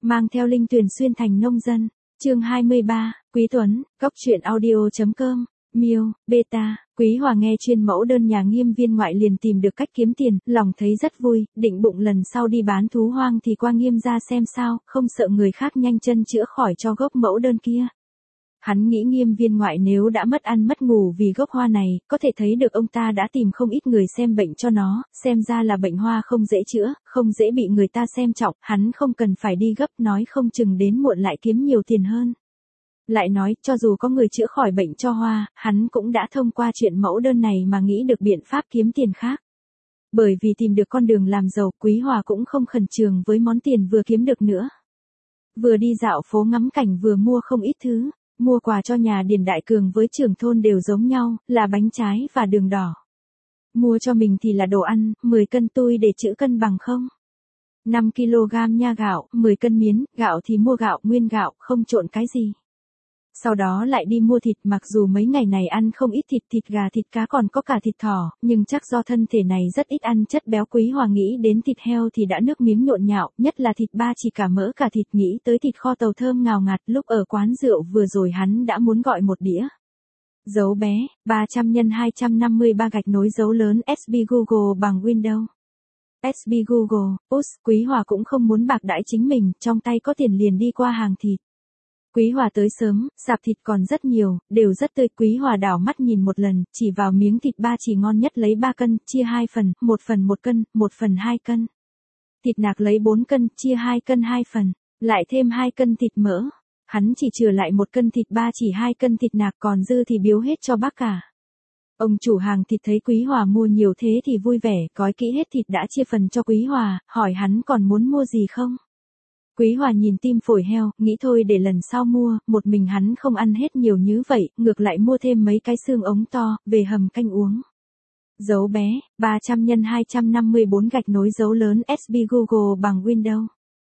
mang theo Linh Tuyền xuyên thành nông dân. Chương 23, Quý Tuấn, Cóc truyện audio.com, Miêu, Beta. Quý Hòa nghe chuyên mẫu đơn nhà Nghiêm viên ngoại liền tìm được cách kiếm tiền, lòng thấy rất vui, định bụng lần sau đi bán thú hoang thì qua Nghiêm gia xem sao, không sợ người khác nhanh chân chữa khỏi cho gốc mẫu đơn kia. Hắn nghĩ Nghiêm viên ngoại nếu đã mất ăn mất ngủ vì gốc hoa này, có thể thấy được ông ta đã tìm không ít người xem bệnh cho nó, xem ra là bệnh hoa không dễ chữa, không dễ bị người ta xem trọng, hắn không cần phải đi gấp, nói không chừng đến muộn lại kiếm nhiều tiền hơn. Lại nói, cho dù có người chữa khỏi bệnh cho hoa, hắn cũng đã thông qua chuyện mẫu đơn này mà nghĩ được biện pháp kiếm tiền khác. Bởi vì tìm được con đường làm giàu, Quý Hòa cũng không khẩn trương với món tiền vừa kiếm được nữa. Vừa đi dạo phố ngắm cảnh vừa mua không ít thứ. Mua quà cho nhà Điền Đại Cường với trưởng thôn đều giống nhau, là bánh trái và đường đỏ. Mua cho mình thì là đồ ăn, 10 cân tui để chữ cân bằng không. 5 kg nha gạo, 10 cân miến, gạo thì mua gạo nguyên gạo, không trộn cái gì. Sau đó lại đi mua thịt, mặc dù mấy ngày này ăn không ít thịt gà thịt cá còn có cả thịt thỏ, nhưng chắc do thân thể này rất ít ăn chất béo. Quý Hòa nghĩ đến thịt heo thì đã nước miếng nhộn nhạo, nhất là thịt ba chỉ cả mỡ cả thịt, nghĩ tới thịt kho tàu thơm ngào ngạt, lúc ở quán rượu vừa rồi hắn đã muốn gọi một đĩa. Dấu bé, 300 x 253 gạch nối dấu lớn SB Google bằng Windows. SB Google, Quý Hòa cũng không muốn bạc đãi chính mình, trong tay có tiền liền đi qua hàng thịt. Quý Hòa tới sớm, sạp thịt còn rất nhiều, đều rất tươi. Quý Hòa đảo mắt nhìn một lần, chỉ vào miếng thịt ba chỉ ngon nhất lấy 3 cân, chia 2 phần, 1 phần 1 cân, 1 phần 2 cân. Thịt nạc lấy 4 cân, chia 2 cân 2 phần, lại thêm 2 cân thịt mỡ. Hắn chỉ chừa lại 1 cân thịt ba chỉ 2 cân thịt nạc, còn dư thì biếu hết cho bác cả. Ông chủ hàng thịt thấy Quý Hòa mua nhiều thế thì vui vẻ, gói kỹ hết thịt đã chia phần cho Quý Hòa, hỏi hắn còn muốn mua gì không. Quý Hòa nhìn tim phổi heo, nghĩ thôi để lần sau mua, một mình hắn không ăn hết nhiều như vậy, ngược lại mua thêm mấy cái xương ống to, về hầm canh uống. Dấu bé, 300 x 254 gạch nối dấu lớn SB Google bằng Windows.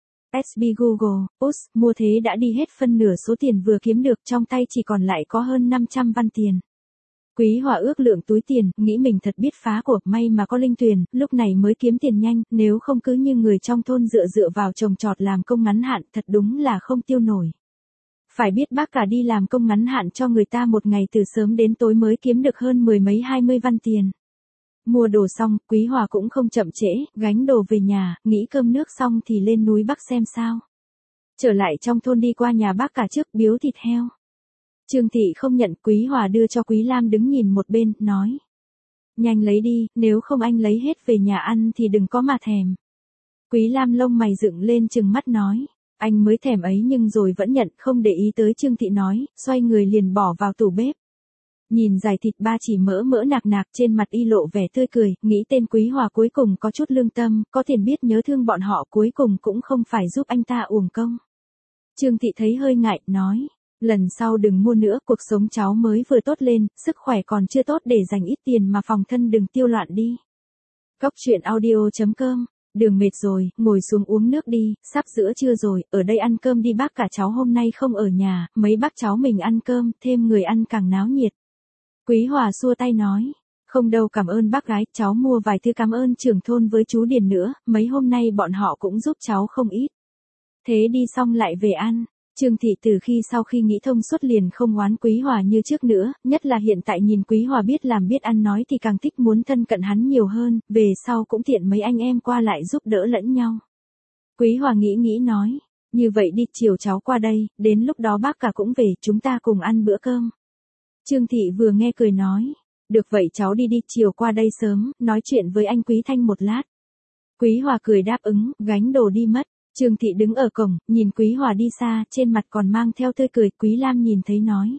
SB Google, mua thế đã đi hết phân nửa số tiền vừa kiếm được, trong tay chỉ còn lại có hơn 500 văn tiền. Quý Hòa ước lượng túi tiền, nghĩ mình thật biết phá của, may mà có Linh Tuyền, lúc này mới kiếm tiền nhanh, nếu không cứ như người trong thôn dựa vào trồng trọt làm công ngắn hạn, thật đúng là không tiêu nổi. Phải biết bác cả đi làm công ngắn hạn cho người ta một ngày từ sớm đến tối mới kiếm được hơn 10 mấy 20 văn tiền. Mua đồ xong, Quý Hòa cũng không chậm trễ, gánh đồ về nhà, nghĩ cơm nước xong thì lên núi Bắc xem sao. Trở lại trong thôn đi qua nhà bác cả trước, biếu thịt heo. Trương Thị không nhận, Quý Hòa đưa cho Quý Lam đứng nhìn một bên, nói. Nhanh lấy đi, nếu không anh lấy hết về nhà ăn thì đừng có mà thèm. Quý Lam lông mày dựng lên trừng mắt nói. Anh mới thèm ấy nhưng rồi vẫn nhận, không để ý tới Trương Thị nói, xoay người liền bỏ vào tủ bếp. Nhìn dải thịt ba chỉ mỡ nạc trên mặt y lộ vẻ tươi cười, nghĩ tên Quý Hòa cuối cùng có chút lương tâm, có tiền biết nhớ thương bọn họ, cuối cùng cũng không phải giúp anh ta uổng công. Trương Thị thấy hơi ngại, nói. Lần sau đừng mua nữa, cuộc sống cháu mới vừa tốt lên, sức khỏe còn chưa tốt để dành ít tiền mà phòng thân đừng tiêu loạn đi. Cóc truyện audio.com, đường mệt rồi, ngồi xuống uống nước đi, sắp giữa trưa rồi, ở đây ăn cơm đi, bác cả cháu hôm nay không ở nhà, mấy bác cháu mình ăn cơm, thêm người ăn càng náo nhiệt. Quý Hòa xua tay nói, không đâu cảm ơn bác gái, cháu mua vài thứ cảm ơn trưởng thôn với chú Điền nữa, mấy hôm nay bọn họ cũng giúp cháu không ít. Thế đi xong lại về ăn. Trương Thị từ sau khi nghĩ thông suốt liền không oán Quý Hòa như trước nữa, nhất là hiện tại nhìn Quý Hòa biết làm biết ăn nói thì càng thích muốn thân cận hắn nhiều hơn, về sau cũng tiện mấy anh em qua lại giúp đỡ lẫn nhau. Quý Hòa nghĩ nói, như vậy đi, chiều cháu qua đây, đến lúc đó bác cả cũng về, chúng ta cùng ăn bữa cơm. Trương Thị vừa nghe cười nói, được vậy cháu đi chiều qua đây sớm, nói chuyện với anh Quý Thanh một lát. Quý Hòa cười đáp ứng, gánh đồ đi mất. Trương Thị đứng ở cổng, nhìn Quý Hòa đi xa, trên mặt còn mang theo tươi cười. Quý Lam nhìn thấy nói.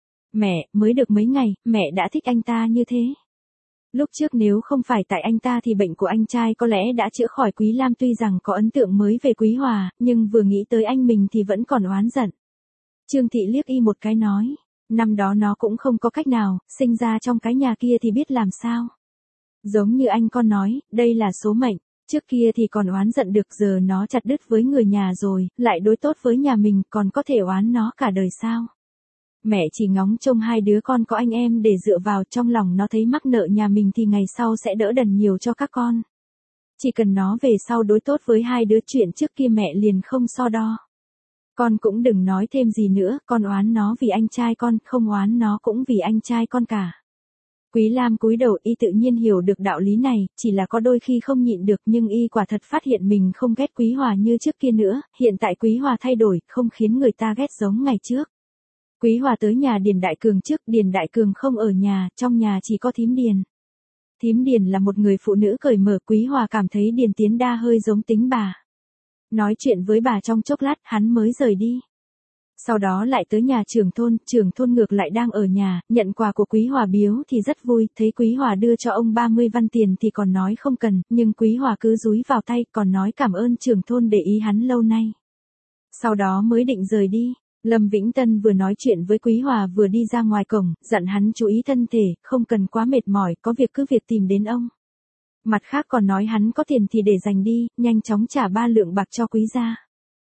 Mẹ, mới được mấy ngày, mẹ đã thích anh ta như thế. Lúc trước nếu không phải tại anh ta thì bệnh của anh trai có lẽ đã chữa khỏi. Quý Lam tuy rằng có ấn tượng mới về Quý Hòa, nhưng vừa nghĩ tới anh mình thì vẫn còn oán giận. Trương Thị liếc y một cái nói. Năm đó nó cũng không có cách nào, sinh ra trong cái nhà kia thì biết làm sao. Giống như anh con nói, đây là số mệnh. Trước kia thì còn oán giận được, giờ nó chặt đứt với người nhà rồi, lại đối tốt với nhà mình, còn có thể oán nó cả đời sao? Mẹ chỉ ngóng trông hai đứa con có anh em để dựa vào, trong lòng nó thấy mắc nợ nhà mình thì ngày sau sẽ đỡ đần nhiều cho các con. Chỉ cần nó về sau đối tốt với hai đứa, chuyện trước kia mẹ liền không so đo. Con cũng đừng nói thêm gì nữa, con oán nó vì anh trai con, không oán nó cũng vì anh trai con cả. Quý Lam cúi đầu, y tự nhiên hiểu được đạo lý này, chỉ là có đôi khi không nhịn được, nhưng y quả thật phát hiện mình không ghét Quý Hòa như trước kia nữa, hiện tại Quý Hòa thay đổi, không khiến người ta ghét giống ngày trước. Quý Hòa tới nhà Điền Đại Cường trước, Điền Đại Cường không ở nhà, trong nhà chỉ có thím Điền. Thím Điền là một người phụ nữ cởi mở, Quý Hòa cảm thấy Điền Tiến Đa hơi giống tính bà. Nói chuyện với bà trong chốc lát, hắn mới rời đi. Sau đó lại tới nhà trưởng thôn ngược lại đang ở nhà, nhận quà của Quý Hòa biếu thì rất vui, thấy Quý Hòa đưa cho ông 30 văn tiền thì còn nói không cần, nhưng Quý Hòa cứ dúi vào tay, còn nói cảm ơn trưởng thôn để ý hắn lâu nay. Sau đó mới định rời đi. Lâm Vĩnh Tân vừa nói chuyện với Quý Hòa vừa đi ra ngoài cổng, dặn hắn chú ý thân thể, không cần quá mệt mỏi, có việc cứ việc tìm đến ông. Mặt khác còn nói hắn có tiền thì để dành đi, nhanh chóng trả 3 lượng bạc cho Quý gia.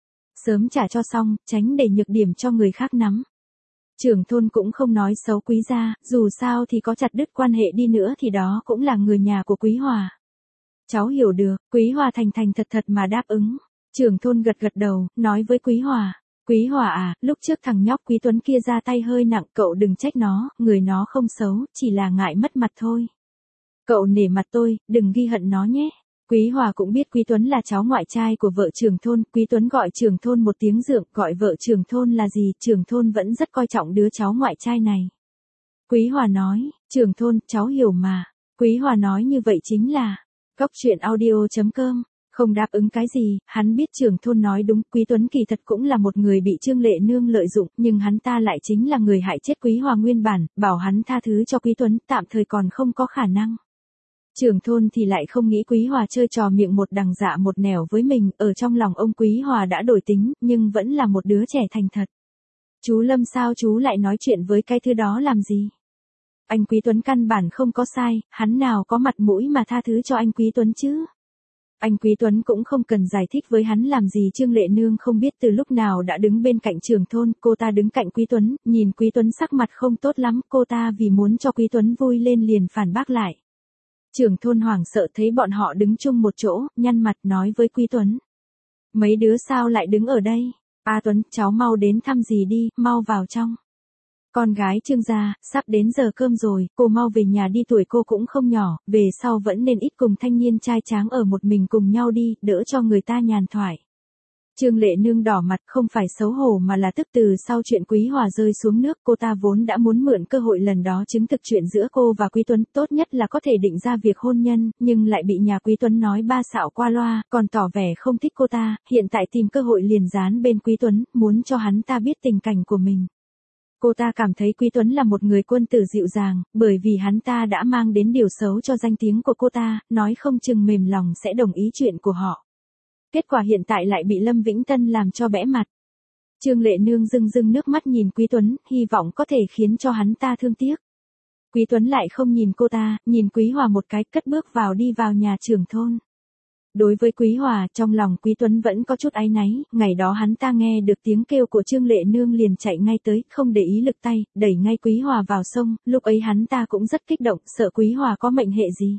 Sớm trả cho xong, tránh để nhược điểm cho người khác nắm. Trưởng thôn cũng không nói xấu Quý gia, dù sao thì có chặt đứt quan hệ đi nữa thì đó cũng là người nhà của Quý Hòa. Cháu hiểu được, Quý Hòa thành thành thật thật mà đáp ứng. Trưởng thôn gật gật đầu, nói với Quý Hòa. Quý Hòa à, lúc trước thằng nhóc Quý Tuấn kia ra tay hơi nặng, cậu đừng trách nó, người nó không xấu, chỉ là ngại mất mặt thôi. Cậu nể mặt tôi, đừng ghi hận nó nhé. Quý Hòa cũng biết Quý Tuấn là cháu ngoại trai của vợ trưởng thôn, Quý Tuấn gọi trưởng thôn một tiếng dượng, gọi vợ trưởng thôn là gì, trưởng thôn vẫn rất coi trọng đứa cháu ngoại trai này. Quý Hòa nói, trưởng thôn, cháu hiểu mà. Quý Hòa nói như vậy chính là, Cóc Truyện Audio.com. Không đáp ứng cái gì, hắn biết trưởng thôn nói đúng, Quý Tuấn kỳ thật cũng là một người bị Trương Lệ Nương lợi dụng, nhưng hắn ta lại chính là người hại chết Quý Hòa nguyên bản, bảo hắn tha thứ cho Quý Tuấn, tạm thời còn không có khả năng. Trưởng thôn thì lại không nghĩ Quý Hòa chơi trò miệng một đằng dạ một nẻo với mình, ở trong lòng ông Quý Hòa đã đổi tính, nhưng vẫn là một đứa trẻ thành thật. Chú Lâm sao chú lại nói chuyện với cái thứ đó làm gì? Anh Quý Tuấn căn bản không có sai, hắn nào có mặt mũi mà tha thứ cho anh Quý Tuấn chứ? Anh Quý Tuấn cũng không cần giải thích với hắn làm gì. Trương Lệ Nương không biết từ lúc nào đã đứng bên cạnh trưởng thôn, cô ta đứng cạnh Quý Tuấn, nhìn Quý Tuấn sắc mặt không tốt lắm, cô ta vì muốn cho Quý Tuấn vui lên liền phản bác lại. Trưởng thôn hoảng sợ thấy bọn họ đứng chung một chỗ, nhăn mặt nói với Quý Tuấn. Mấy đứa sao lại đứng ở đây? A Tuấn, cháu mau đến thăm dì đi, mau vào trong. Con gái Trương gia, sắp đến giờ cơm rồi, cô mau về nhà đi, tuổi cô cũng không nhỏ, về sau vẫn nên ít cùng thanh niên trai tráng ở một mình cùng nhau đi, đỡ cho người ta nhàn thoại. Trương Lệ Nương đỏ mặt, không phải xấu hổ mà là tức. Từ sau chuyện Quý Hòa rơi xuống nước, cô ta vốn đã muốn mượn cơ hội lần đó chứng thực chuyện giữa cô và Quý Tuấn, tốt nhất là có thể định ra việc hôn nhân, nhưng lại bị nhà Quý Tuấn nói ba xạo qua loa, còn tỏ vẻ không thích cô ta, hiện tại tìm cơ hội liền dán bên Quý Tuấn, muốn cho hắn ta biết tình cảnh của mình. Cô ta cảm thấy Quý Tuấn là một người quân tử dịu dàng, bởi vì hắn ta đã mang đến điều xấu cho danh tiếng của cô ta, nói không chừng mềm lòng sẽ đồng ý chuyện của họ. Kết quả hiện tại lại bị Lâm Vĩnh Tân làm cho bẽ mặt. Trương Lệ Nương rưng rưng nước mắt nhìn Quý Tuấn, hy vọng có thể khiến cho hắn ta thương tiếc. Quý Tuấn lại không nhìn cô ta, nhìn Quý Hòa một cái, cất bước vào đi vào nhà trưởng thôn. Đối với Quý Hòa, trong lòng Quý Tuấn vẫn có chút áy náy, ngày đó hắn ta nghe được tiếng kêu của Trương Lệ Nương liền chạy ngay tới, không để ý lực tay, đẩy ngay Quý Hòa vào sông, lúc ấy hắn ta cũng rất kích động, sợ Quý Hòa có mệnh hệ gì.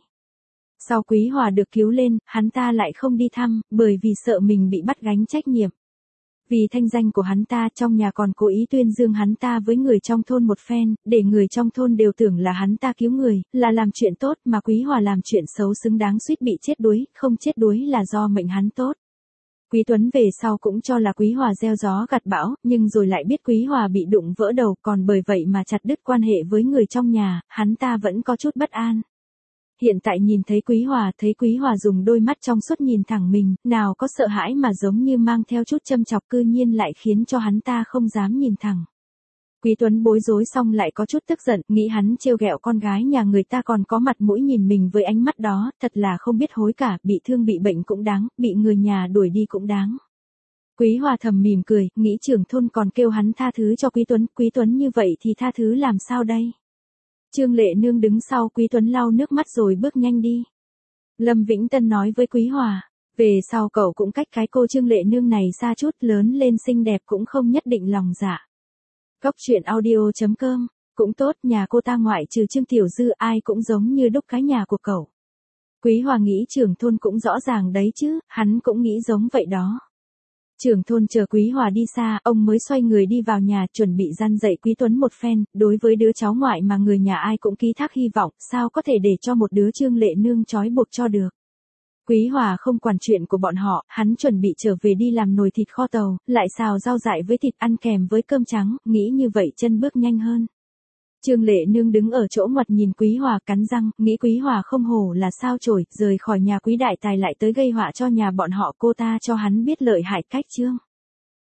Sau Quý Hòa được cứu lên, hắn ta lại không đi thăm, bởi vì sợ mình bị bắt gánh trách nhiệm. Vì thanh danh của hắn ta, trong nhà còn cố ý tuyên dương hắn ta với người trong thôn một phen, để người trong thôn đều tưởng là hắn ta cứu người, là làm chuyện tốt, mà Quý Hòa làm chuyện xấu xứng đáng suýt bị chết đuối, không chết đuối là do mệnh hắn tốt. Quý Tuấn về sau cũng cho là Quý Hòa gieo gió gặt bão, nhưng rồi lại biết Quý Hòa bị đụng vỡ đầu, còn bởi vậy mà chặt đứt quan hệ với người trong nhà, hắn ta vẫn có chút bất an. Hiện tại nhìn thấy Quý Hòa dùng đôi mắt trong suốt nhìn thẳng mình, nào có sợ hãi mà giống như mang theo chút châm chọc, cư nhiên lại khiến cho hắn ta không dám nhìn thẳng. Quý Tuấn bối rối xong lại có chút tức giận, nghĩ hắn trêu ghẹo con gái nhà người ta còn có mặt mũi nhìn mình với ánh mắt đó, thật là không biết hối cả, bị thương bị bệnh cũng đáng, bị người nhà đuổi đi cũng đáng. Quý Hòa thầm mỉm cười, nghĩ trưởng thôn còn kêu hắn tha thứ cho Quý Tuấn như vậy thì tha thứ làm sao đây? Trương Lệ Nương đứng sau Quý Tuấn lau nước mắt rồi bước nhanh đi. Lâm Vĩnh Tân nói với Quý Hòa, về sau cậu cũng cách cái cô Trương Lệ Nương này xa chút, lớn lên xinh đẹp cũng không nhất định lòng dạ. Cóc Truyện Audio.com, cũng tốt, nhà cô ta ngoại trừ Trương Tiểu Dư ai cũng giống như đúc cái nhà của cậu. Quý Hòa nghĩ trưởng thôn cũng rõ ràng đấy chứ, hắn cũng nghĩ giống vậy đó. Trưởng thôn chờ Quý Hòa đi xa, ông mới xoay người đi vào nhà, chuẩn bị răn dạy Quý Tuấn một phen, đối với đứa cháu ngoại mà người nhà ai cũng ký thác hy vọng, sao có thể để cho một đứa Trương Lệ Nương trói buộc cho được. Quý Hòa không quản chuyện của bọn họ, hắn chuẩn bị trở về đi làm nồi thịt kho tàu, lại xào rau dại với thịt ăn kèm với cơm trắng, nghĩ như vậy chân bước nhanh hơn. Trương Lệ Nương đứng ở chỗ ngoặt nhìn Quý Hòa cắn răng, nghĩ Quý Hòa không hổ là sao chổi, rời khỏi nhà Quý đại tài lại tới gây họa cho nhà bọn họ, cô ta cho hắn biết lợi hại cách Trương